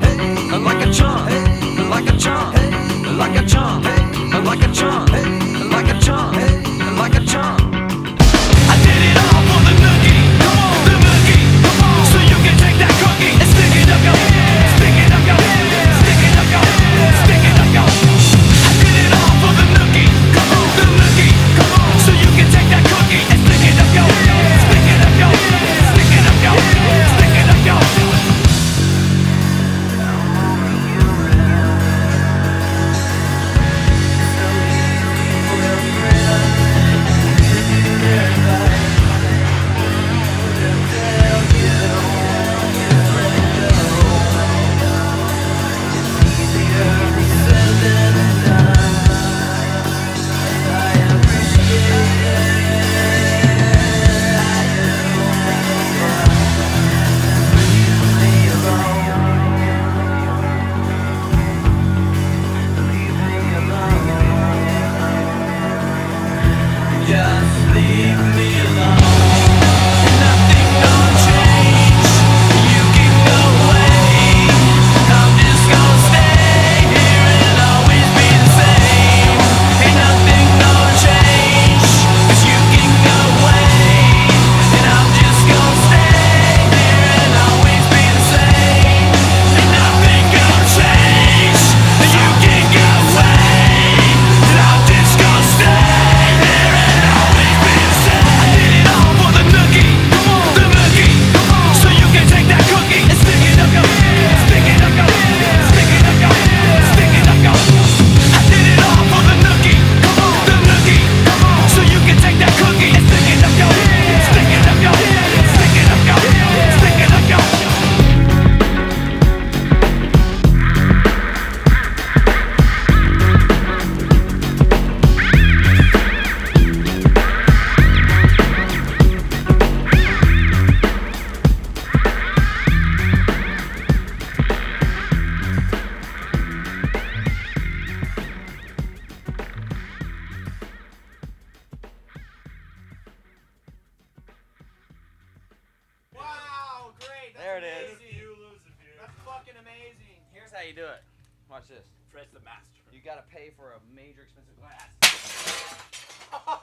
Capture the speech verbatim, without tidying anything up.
chump, like a chump, like a chump, like a chump, like a chump, like a chump, like a chump. I did it all for the nookie, come on, the nookie, come on. So you can take that cookie and stick it up your, stick it up your, stick it up your, stick it up your. I did it all for the nookie, come on, the nookie, come on. So you can take that cookie and stick it up your, stick it up your, stick it up your, stick it up your. Just leave me alone. Nothing gonna change. You can go away. I'm just gonna stay here and always be the same. Ain't nothing gonna change. 'Cause you can go away. And I'm just gonna stay here and always be the same. Ain't nothing gonna change. You can go away. And I'm just gonna stay. Wow, great. That's There it is. amazing. You lose if you. That's fucking amazing. Here's how you do it. Watch this. Fred's the master. You gotta pay for a major expensive glass.